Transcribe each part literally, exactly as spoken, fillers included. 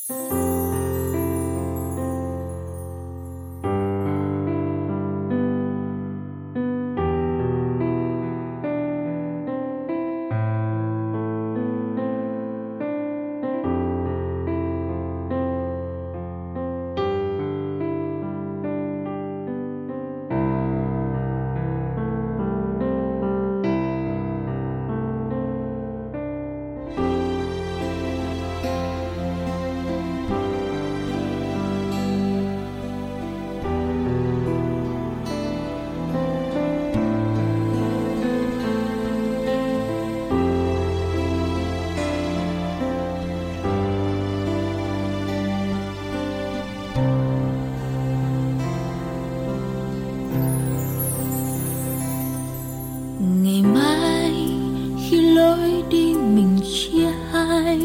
Ngày mai khi lối đi mình chia hai,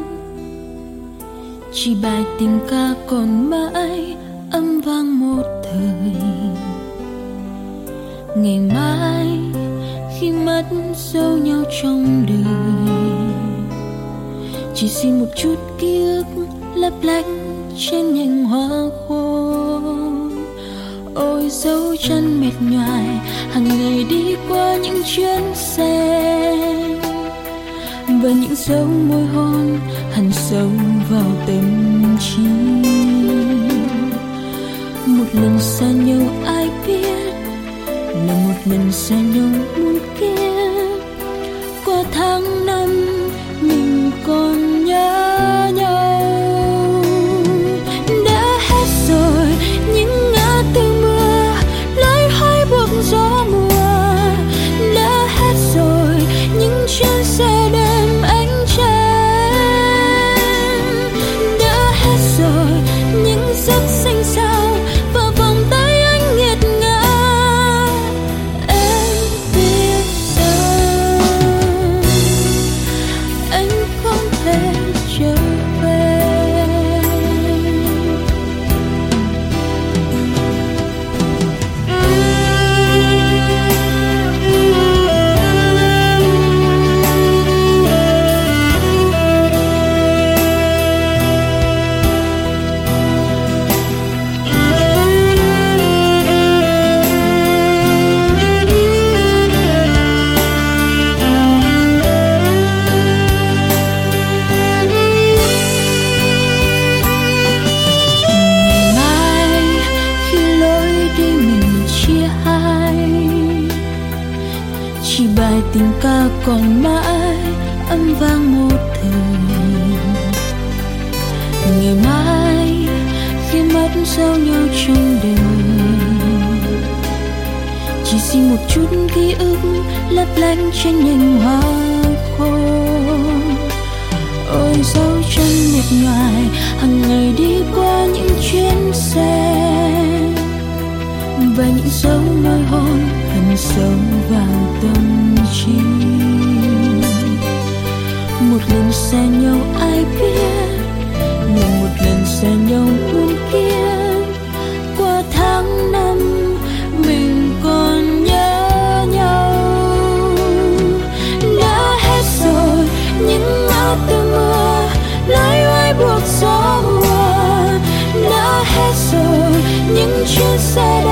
chỉ bài tình ca còn mãi âm vang một thời. Ngày mai khi mất dấu nhau trong đời, chỉ xin một chút ký ức lấp lánh trên nhành hoa khô. Ôi dấu chân mệt nhoài hàng ngày đi qua những chuyến xe, và những dấu môi hôn hằn sâu vào tâm trí. Một lần xa nhau ai biết là một lần xa nhau muôn kiếp. Qua tháng năm mình còn nhớ nhau. Đã hết rồi những ngã tư mưa, lối hối buộc gió mùa. Đã hết rồi những chuyến xe đêm ánh trăng. Đã hết rồi những giấc xanh xao và vòng tay anh nghiệt ngã. Em biết rằng anh không thể trở về. Chỉ bài tình ca còn mãi âm vang một thời. Ngày mai khi mất dấu nhau trong đời, chỉ xin một chút ký ức lấp lánh trên nhành hoa khô. Ôi dấu chân mệt nhoài hàng ngày đi qua những chuyến xe, và những dấu môi hôn hằn sâu vào tâm trí. Một lần xa nhau ai biết là một lần xa nhau muôn kiếp. Qua tháng năm mình còn nhớ nhau. Đã hết rồi những ngã tư mưa, lối oai buộc gió mùa. Đã hết rồi những chuyến xe